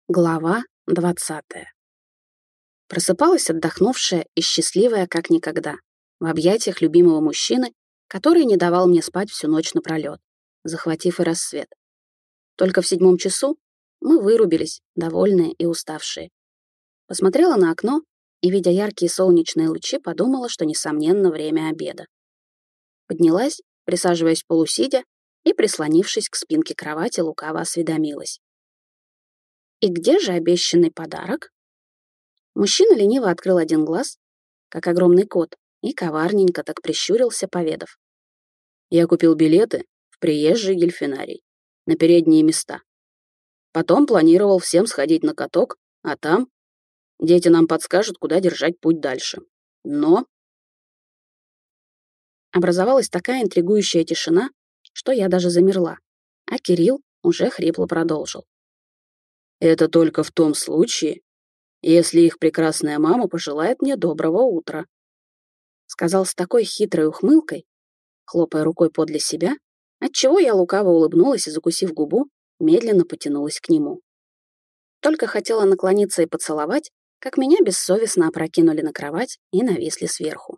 Глава 20. Просыпалась отдохнувшая и счастливая как никогда, в объятиях любимого мужчины, который не давал мне спать всю ночь напролёт, захватив и рассвет. Только в 7 часу мы вырубились, довольные и уставшие. Посмотрела на окно и, видя яркие солнечные лучи, подумала, что, несомненно, время обеда. Поднялась, присаживаясь полусидя, и, прислонившись к спинке кровати, лукаво осведомилась: «И где же обещанный подарок?» Мужчина лениво открыл один глаз, как огромный кот, и коварненько так прищурился, поведав: «Я купил билеты в приезжий дельфинарий на передние места. Потом планировал всем сходить на каток, а там дети нам подскажут, куда держать путь дальше. Но...» Образовалась такая интригующая тишина, что я даже замерла, а Кирилл уже хрипло продолжил: «Это только в том случае, если их прекрасная мама пожелает мне доброго утра», сказал с такой хитрой ухмылкой, хлопая рукой подле себя, отчего я лукаво улыбнулась и, закусив губу, медленно потянулась к нему. Только хотела наклониться и поцеловать, как меня бессовестно опрокинули на кровать и нависли сверху.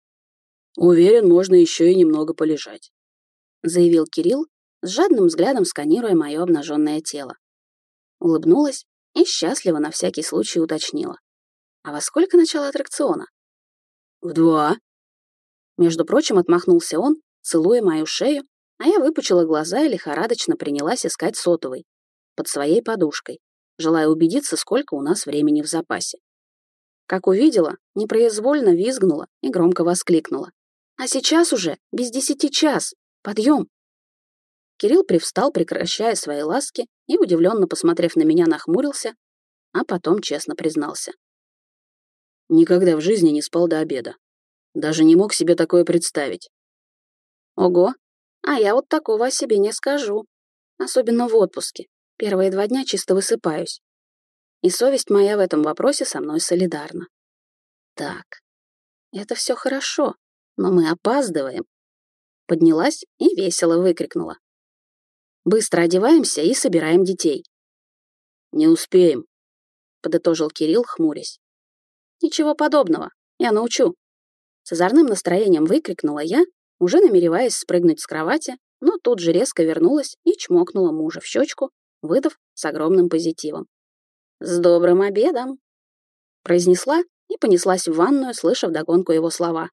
«Уверен, можно еще и немного полежать», заявил Кирилл, с жадным взглядом сканируя мое обнаженное тело. Улыбнулась и счастливо на всякий случай уточнила: «А во сколько начало аттракциона?» «В 2». Между прочим, отмахнулся он, целуя мою шею, а я выпучила глаза и лихорадочно принялась искать сотовый под своей подушкой, желая убедиться, сколько у нас времени в запасе. Как увидела, непроизвольно визгнула и громко воскликнула: «А сейчас уже без 10 час! Подъем!» Кирилл привстал, прекращая свои ласки, и, удивленно посмотрев на меня, нахмурился, а потом честно признался: «Никогда в жизни не спал до обеда. Даже не мог себе такое представить». «Ого! А я вот такого о себе не скажу. Особенно в отпуске. Первые 2 дня чисто высыпаюсь. И совесть моя в этом вопросе со мной солидарна. Так, это все хорошо, но мы опаздываем». Поднялась и весело выкрикнула: «Быстро одеваемся и собираем детей». «Не успеем», — подытожил Кирилл, хмурясь. «Ничего подобного, я научу». С озорным настроением выкрикнула я, уже намереваясь спрыгнуть с кровати, но тут же резко вернулась и чмокнула мужа в щечку, выдав с огромным позитивом: «С добрым обедом!» произнесла и понеслась в ванную, слыша вдогонку его слова: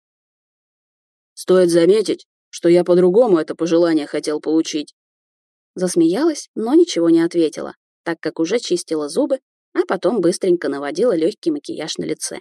«Стоит заметить, что я по-другому это пожелание хотел получить». Засмеялась, но ничего не ответила, так как уже чистила зубы, а потом быстренько наводила легкий макияж на лице.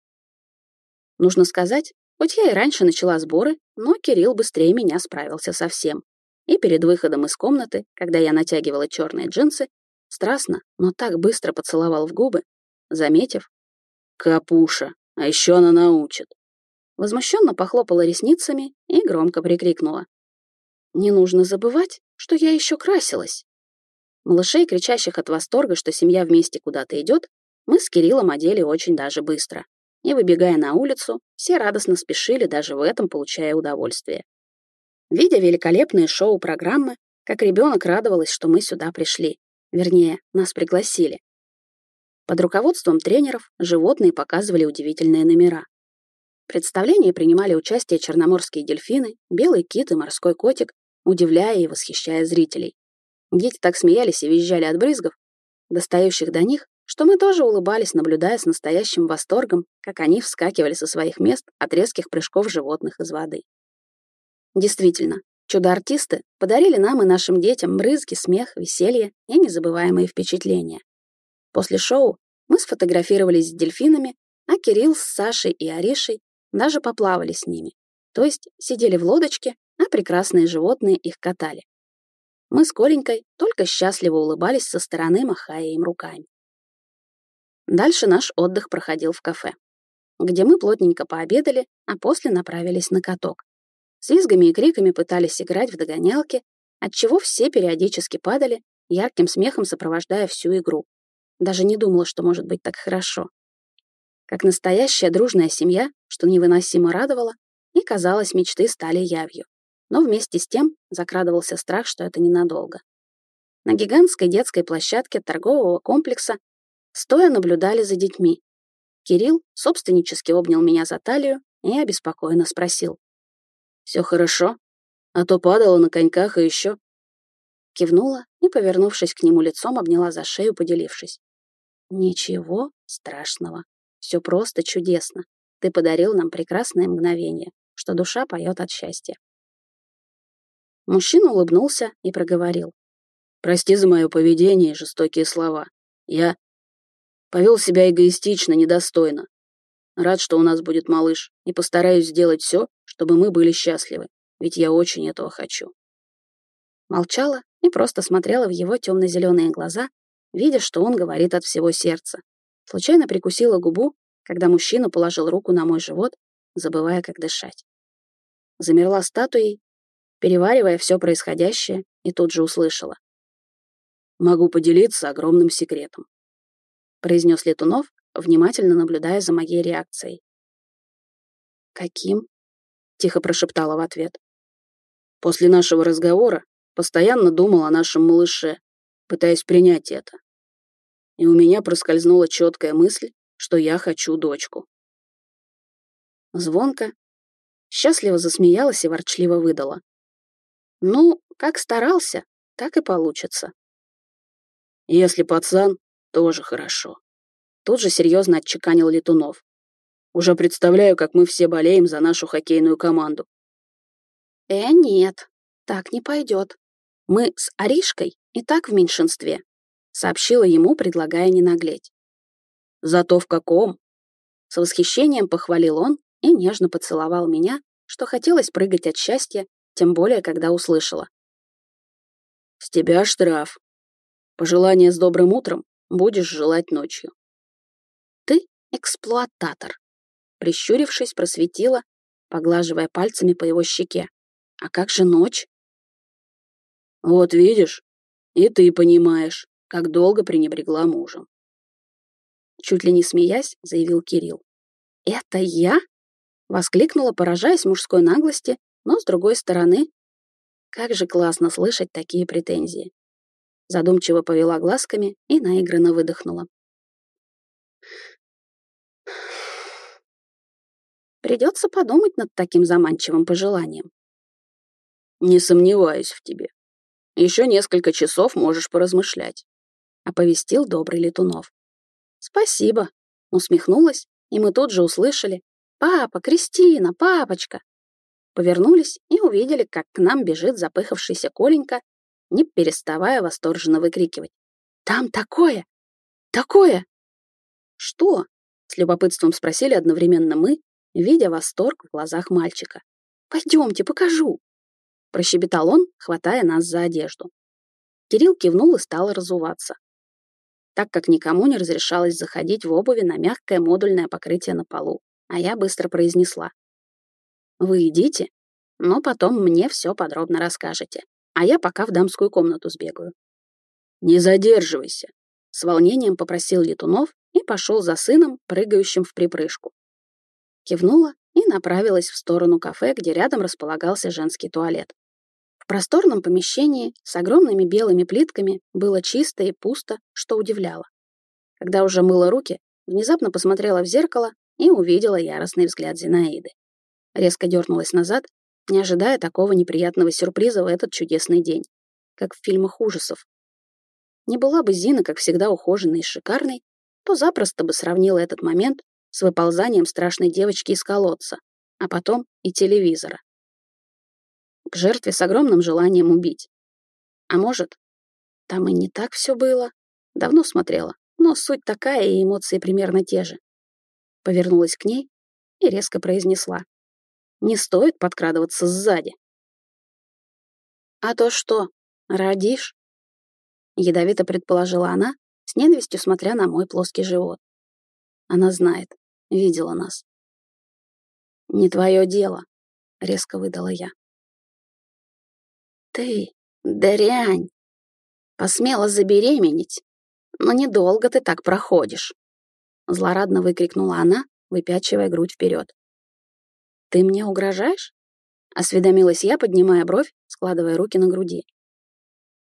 Нужно сказать, хоть я и раньше начала сборы, но Кирилл быстрее меня справился со всем. И перед выходом из комнаты, когда я натягивала черные джинсы, страстно, но так быстро поцеловал в губы, заметив: «Капуша, а еще она научит». Возмущенно похлопала ресницами и громко прикрикнула: «Не нужно забывать, что я еще красилась». Малышей, кричащих от восторга, что семья вместе куда-то идет, мы с Кириллом одели очень даже быстро. И, выбегая на улицу, все радостно спешили, даже в этом получая удовольствие. Видя великолепные шоу-программы, как ребенок радовалась, что мы сюда пришли. Вернее, нас пригласили. Под руководством тренеров животные показывали удивительные номера. В представлении принимали участие черноморские дельфины, белый кит и морской котик, удивляя и восхищая зрителей. Дети так смеялись и визжали от брызгов, достающих до них, что мы тоже улыбались, наблюдая с настоящим восторгом, как они вскакивали со своих мест от резких прыжков животных из воды. Действительно, чудо-артисты подарили нам и нашим детям брызги, смех, веселье и незабываемые впечатления. После шоу мы сфотографировались с дельфинами, а Кирилл с Сашей и Аришей даже поплавали с ними, то есть сидели в лодочке, а прекрасные животные их катали. Мы с Коленькой только счастливо улыбались со стороны, махая им руками. Дальше наш отдых проходил в кафе, где мы плотненько пообедали, а после направились на каток. С визгами и криками пытались играть в догонялки, отчего все периодически падали, ярким смехом сопровождая всю игру. Даже не думала, что может быть так хорошо. Как настоящая дружная семья, что невыносимо радовало, и, казалось, мечты стали явью. Но вместе с тем закрадывался страх, что это ненадолго. на гигантской детской площадке торгового комплекса стоя наблюдали за детьми. Кирилл собственнически обнял меня за талию и обеспокоенно спросил. «Все хорошо? А то падала на коньках и еще...» Кивнула и, повернувшись к нему лицом, обняла за шею, поделившись. «Ничего страшного. Все просто чудесно. Ты подарил нам прекрасное мгновение, что душа поет от счастья». Мужчина улыбнулся и проговорил. «Прости за мое поведение и жестокие слова. Я повел себя эгоистично, недостойно. Рад, что у нас будет малыш, и постараюсь сделать все, чтобы мы были счастливы, ведь я очень этого хочу». Молчала и просто смотрела в его темно-зеленые глаза, видя, что он говорит от всего сердца. Случайно прикусила губу, когда мужчина положил руку на мой живот, забывая, как дышать. Замерла статуей, переваривая все происходящее, и тут же услышала. «Могу поделиться огромным секретом», — произнес Летунов, внимательно наблюдая за моей реакцией. «Каким?» — тихо прошептала в ответ. «После нашего разговора постоянно думал о нашем малыше, пытаясь принять это. И у меня проскользнула четкая мысль, что я хочу дочку». Звонко, счастливо засмеялась и ворчливо выдала. «Ну, как старался, так и получится». «Если пацан, тоже хорошо». Тут же серьезно отчеканил Летунов. «Уже представляю, как мы все болеем за нашу хоккейную команду». Нет, так не пойдет. Мы с Аришкой и так в меньшинстве», — сообщила ему, предлагая не наглеть. «Зато в каком?» С восхищением похвалил он и нежно поцеловал меня, что хотелось прыгать от счастья, тем более, когда услышала. «С тебя штраф. Пожелание с добрым утром будешь желать ночью». «Ты эксплуататор», — прищурившись, просветила, поглаживая пальцами по его щеке. «А как же ночь?» «Вот видишь, и ты понимаешь, как долго пренебрегла мужем». Чуть ли не смеясь, заявил Кирилл. «Это я?» — воскликнула, поражаясь мужской наглости, но, с другой стороны, как же классно слышать такие претензии. Задумчиво повела глазками и наигранно выдохнула. Придется подумать над таким заманчивым пожеланием. «Не сомневаюсь в тебе. Еще несколько часов можешь поразмышлять», — оповестил добрый Летунов. «Спасибо», — усмехнулась, и мы тут же услышали: «Папа, Кристина, папочка!» Повернулись и увидели, как к нам бежит запыхавшийся Коленька, не переставая восторженно выкрикивать. «Там такое! Такое!» «Что?» — с любопытством спросили одновременно мы, видя восторг в глазах мальчика. «Пойдемте, покажу!» — прощебетал он, хватая нас за одежду. Кирилл кивнул и стал разуваться, так как никому не разрешалось заходить в обуви на мягкое модульное покрытие на полу, а я быстро произнесла. «Вы идите, но потом мне все подробно расскажете, а я пока в дамскую комнату сбегаю». «Не задерживайся», — с волнением попросил Летунов и пошел за сыном, прыгающим в припрыжку. Кивнула и направилась в сторону кафе, где рядом располагался женский туалет. В просторном помещении с огромными белыми плитками было чисто и пусто, что удивляло. Когда уже мыла руки, внезапно посмотрела в зеркало и увидела яростный взгляд Зинаиды. Резко дернулась назад, не ожидая такого неприятного сюрприза в этот чудесный день, как в фильмах ужасов. Не была бы Зина, как всегда, ухоженной и шикарной, то запросто бы сравнила этот момент с выползанием страшной девочки из колодца, а потом и телевизора. К жертве с огромным желанием убить. А может, там и не так все было? Давно смотрела, но суть такая и эмоции примерно те же. Повернулась к ней и резко произнесла. Не стоит подкрадываться сзади. «А то что, родишь?» Ядовито предположила она, с ненавистью смотря на мой плоский живот. Она знает, видела нас. «Не твое дело», — резко выдала я. «Ты, дрянь, посмела забеременеть, но недолго ты так проходишь», — злорадно выкрикнула она, выпячивая грудь вперед. «Ты мне угрожаешь?» — осведомилась я, поднимая бровь, складывая руки на груди.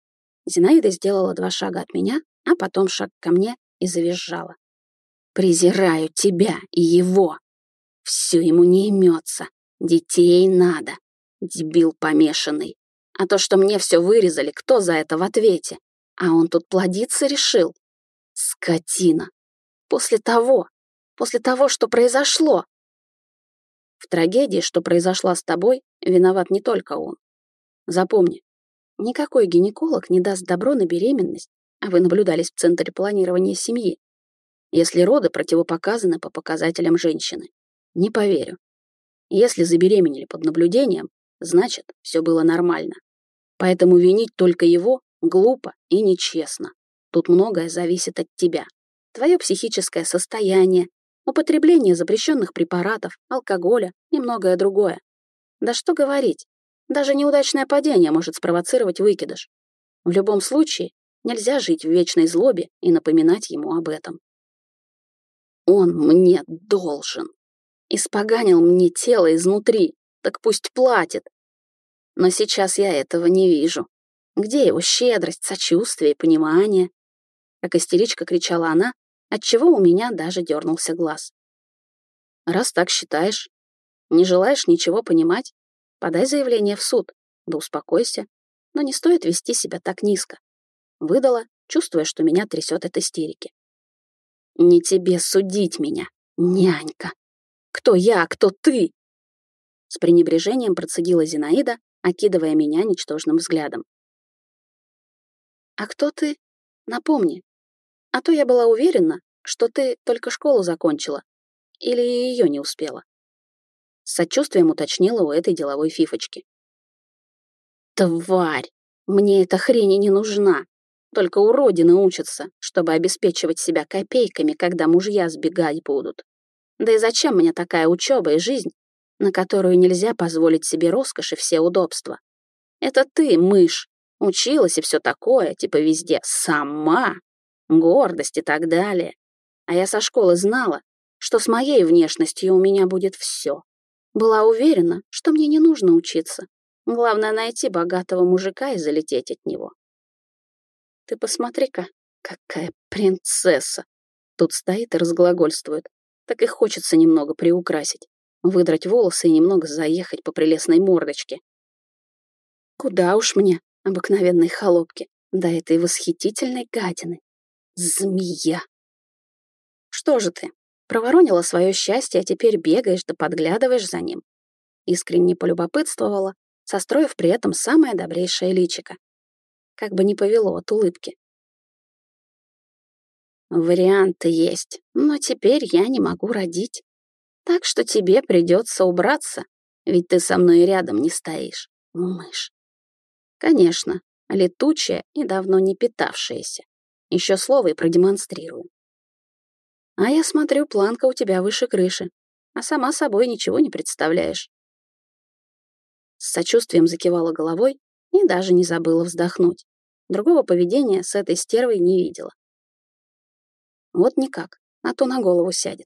Зинаида сделала 2 шага от меня, а потом шаг ко мне и завизжала. «Презираю тебя и его! Все ему не имется. Детей надо. Дебил помешанный. А то, что мне все вырезали, кто за это в ответе? А он тут плодиться решил? Скотина! После того, что произошло!» В трагедии, что произошла с тобой, виноват не только он. Запомни, никакой гинеколог не даст добро на беременность, а вы наблюдались в Центре планирования семьи, если роды противопоказаны по показателям женщины. Не поверю. Если забеременели под наблюдением, значит, все было нормально. Поэтому винить только его глупо и нечестно. Тут многое зависит от тебя. Твое психическое состояние, употребление запрещенных препаратов, алкоголя и многое другое. Да что говорить, даже неудачное падение может спровоцировать выкидыш. В любом случае, нельзя жить в вечной злобе и напоминать ему об этом. Он мне должен. Испоганил мне тело изнутри, так пусть платит. Но сейчас я этого не вижу. Где его щедрость, сочувствие и понимание? Как истеричка кричала она, отчего у меня даже дернулся глаз. Раз так считаешь, не желаешь ничего понимать, подай заявление в суд, да успокойся, но не стоит вести себя так низко. Выдала, чувствуя, что меня трясет от истерики. Не тебе судить меня, нянька. Кто я, кто ты? С пренебрежением процедила Зинаида, окидывая меня ничтожным взглядом. А кто ты? Напомни. А то я была уверена, что ты только школу закончила или ее не успела. С сочувствием уточнила у этой деловой фифочки. Тварь! Мне эта хрень и не нужна. Только уродины учатся, чтобы обеспечивать себя копейками, когда мужья сбегать будут. Да и зачем мне такая учеба и жизнь, на которую нельзя позволить себе роскошь и все удобства? Это ты, мышь, училась и все такое, типа везде, сама, гордость и так далее. А я со школы знала, что с моей внешностью у меня будет все. Была уверена, что мне не нужно учиться. Главное найти богатого мужика и залететь от него. Ты посмотри-ка, какая принцесса. Тут стоит и разглагольствует. Так и хочется немного приукрасить, выдрать волосы и немного заехать по прелестной мордочке. Куда уж мне, обыкновенной холопке, до этой восхитительной гадины. Змея! Что же ты, проворонила свое счастье, а теперь бегаешь да подглядываешь за ним? Искренне полюбопытствовала, состроив при этом самое добрейшее личико. Как бы не повело от улыбки. Варианты есть, но теперь я не могу родить. Так что тебе придется убраться, ведь ты со мной рядом не стоишь, мышь. Конечно, летучая и давно не питавшаяся. Еще слово и продемонстрирую. А я смотрю, планка у тебя выше крыши, а сама собой ничего не представляешь. С сочувствием закивала головой и даже не забыла вздохнуть. Другого поведения с этой стервой не видела. Вот никак, а то на голову сядет.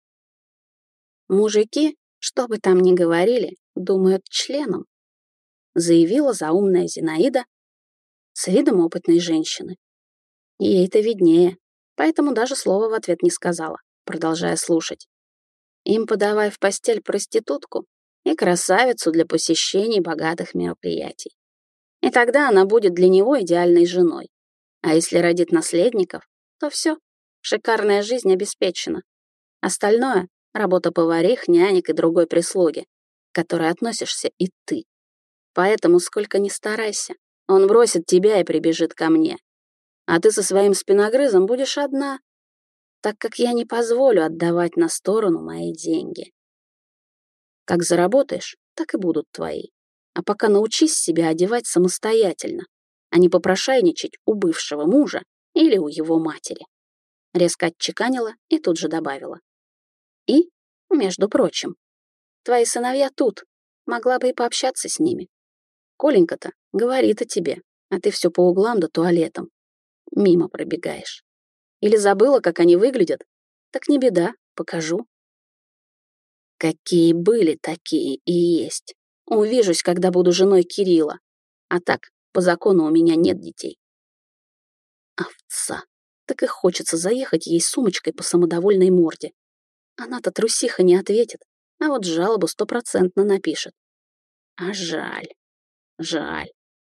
Мужики, что бы там ни говорили, думают членом, заявила заумная Зинаида с видом опытной женщины. Ей-то виднее, поэтому даже слова в ответ не сказала, продолжая слушать. Им подавай в постель проститутку и красавицу для посещений богатых мероприятий. И тогда она будет для него идеальной женой. А если родит наследников, то все, шикарная жизнь обеспечена. Остальное — работа поварих, нянек и другой прислуги, к которой относишься и ты. Поэтому сколько ни старайся, он бросит тебя и прибежит ко мне. А ты со своим спиногрызом будешь одна, так как я не позволю отдавать на сторону мои деньги. Как заработаешь, так и будут твои. А пока научись себя одевать самостоятельно, а не попрошайничать у бывшего мужа или у его матери. Резко отчеканила и тут же добавила. И, между прочим, твои сыновья тут, могла бы и пообщаться с ними. Коленька-то говорит о тебе, а ты все по углам да туалетам. Мимо пробегаешь. Или забыла, как они выглядят? Так не беда, покажу. Какие были, такие и есть. Увижусь, когда буду женой Кирилла. А так, по закону у меня нет детей. Тса. Так и хочется заехать ей сумочкой по самодовольной морде. Она-то трусиха не ответит, а вот жалобу 100% напишет. А жаль. Жаль.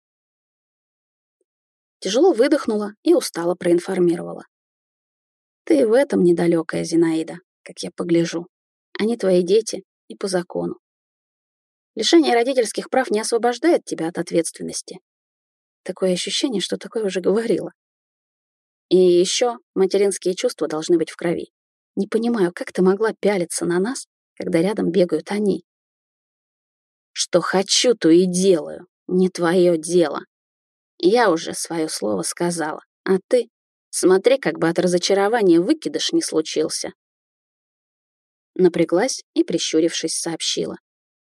Тяжело выдохнула и устало проинформировала. Ты в этом недалекая, Зинаида, как я погляжу. Они твои дети и по закону. Лишение родительских прав не освобождает тебя от ответственности. Такое ощущение, что такое уже говорила. И еще материнские чувства должны быть в крови. Не понимаю, как ты могла пялиться на нас, когда рядом бегают они. Что хочу, то и делаю. Не твое дело. Я уже свое слово сказала. А ты? Смотри, как бы от разочарования выкидыш не случился. Напряглась и, прищурившись, сообщила.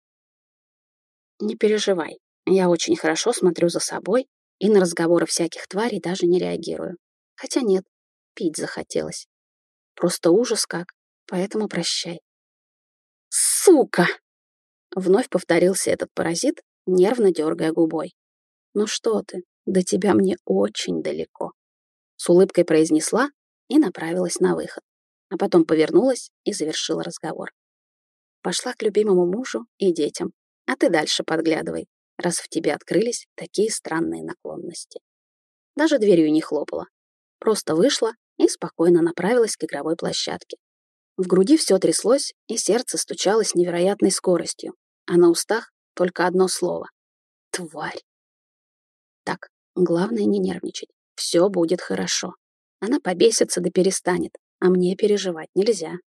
Не переживай. Я очень хорошо смотрю за собой и на разговоры всяких тварей даже не реагирую. Хотя нет, пить захотелось. Просто ужас как, поэтому прощай. Сука! Вновь повторился этот паразит, нервно дергая губой. Ну что ты, до тебя мне очень далеко. С улыбкой произнесла и направилась на выход. А потом повернулась и завершила разговор. Пошла к любимому мужу и детям. А ты дальше подглядывай, раз в тебе открылись такие странные наклонности. Даже дверью не хлопала. Просто вышла и спокойно направилась к игровой площадке. В груди все тряслось, и сердце стучало с невероятной скоростью, а на устах только одно слово — тварь. Так, главное не нервничать. Все будет хорошо. Она побесится да перестанет, а мне переживать нельзя.